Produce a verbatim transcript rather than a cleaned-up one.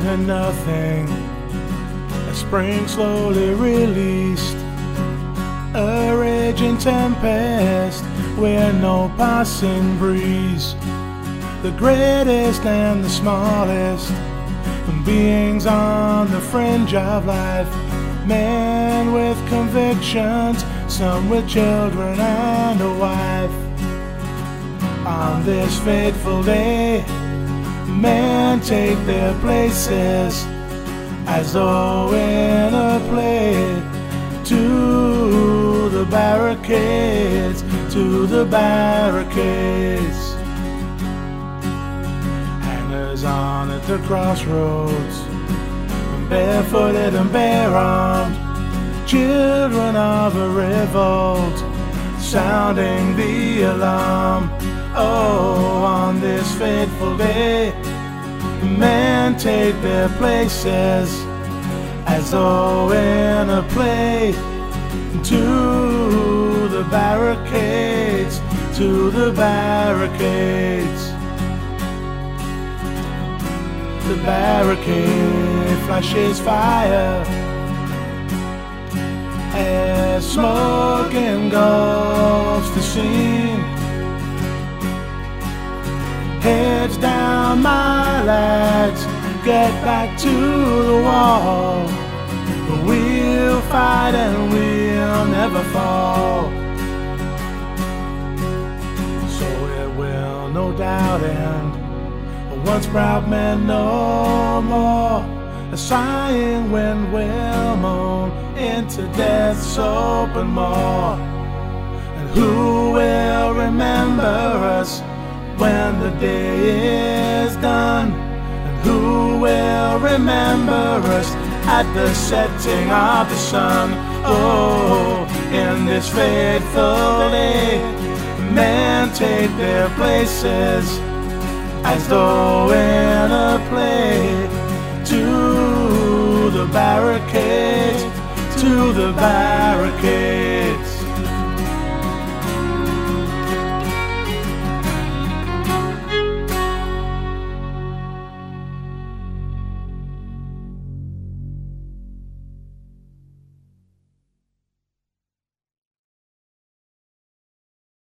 and nothing. A spring slowly released, a raging tempest where no passing breeze. The greatest and the smallest, beings on the fringe of life, men with convictions, some with children and a wife. On this fateful day, men take their places as though in a play. To the barricades, to the barricades. Hangers on at the crossroads, barefooted and bare-armed, children of a revolt, sounding the alarm. Oh, on this fateful day, men take their places as though in a play. To the barricades, to the barricades. The barricade flashes fire as smoke engulfs the scene. Heads down, my lads, get back to the wall. We'll fight and we'll never fall. So it will no doubt end. Once proud men no more, a sighing wind will moan into death's open maw. And who will remember us when the day is done? And who will remember us at the setting of the sun? Oh, in this fateful day, men take their places as though in a play. To the barricades, to the barricades.